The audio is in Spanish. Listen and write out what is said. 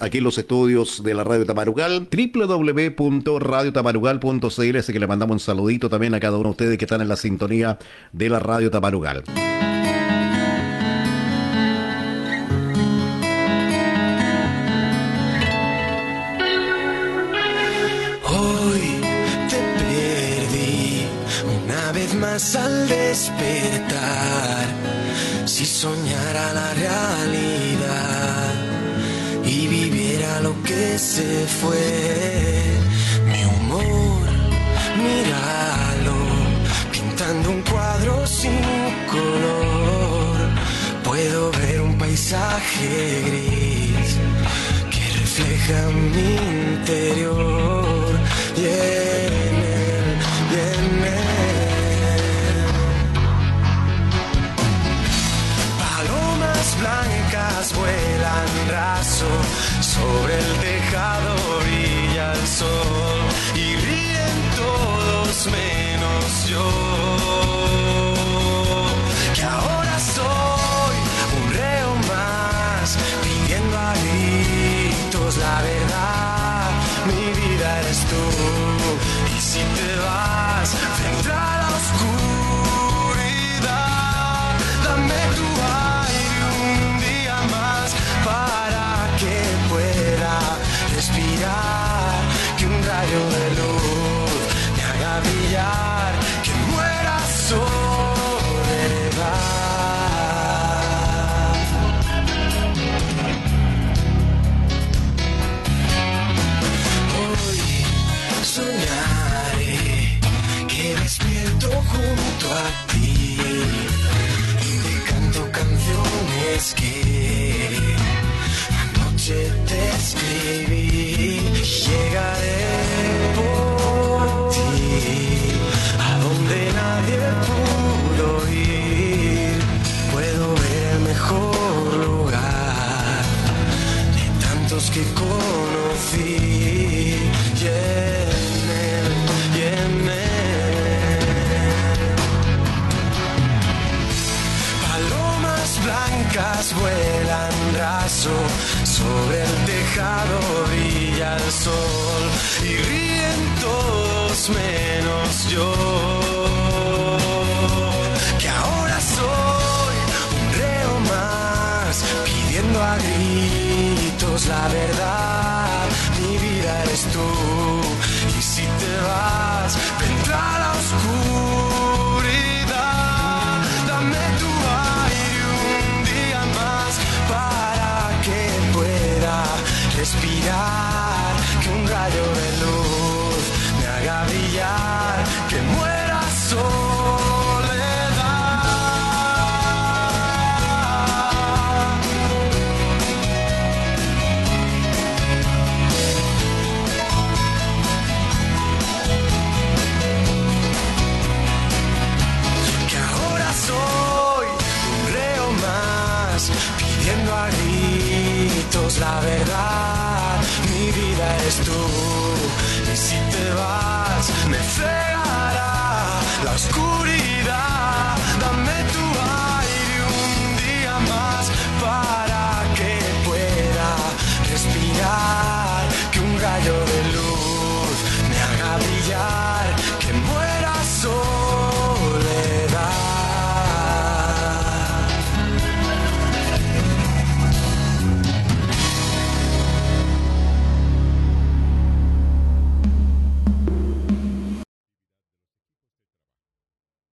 aquí en los estudios de la Radio Tamarugal, www.radiotamarugal.cl, así que le mandamos un saludito también a cada uno de ustedes que están en la sintonía de la Radio Tamarugal. Hoy te perdí una vez más al despertar. Si soñara la realidad y viviera lo que se fue, mi humor, míralo, pintando un cuadro sin color. Puedo ver un paisaje gris que refleja mi interior y en él, palomas blancas vuelan raso, sobre el tejado brilla el sol y ríen todos menos yo, que ahora soy un reo más, pidiendo a gritos la verdad. Mi vida eres tú, y si te vas, vendrá la oscuridad. Dame tu aire un día más para que pueda respirar, que un rayo de luz me haga brillar, que muera soledad. Hoy soñaré que despierto junto a ti y te canto canciones que anoche te escribí. Llegaré por ti a donde nadie pudo ir. Puedo ver el mejor lugar de tantos que conocí. Y en él, palomas blancas vuelan raso, sobre el tejado brilla el sol y ríen todos menos yo, que ahora soy un reo más, pidiendo a gritos la verdad. Mi vida eres tú, y si te vas, vendrá la oscuridad. Dame tu aire un día más para que pueda respirar, que un rayo de luz me haga brillar, que muera la verdad. Mi vida eres tú, y si te vas me cegará la oscuridad. Dame tu aire un día más para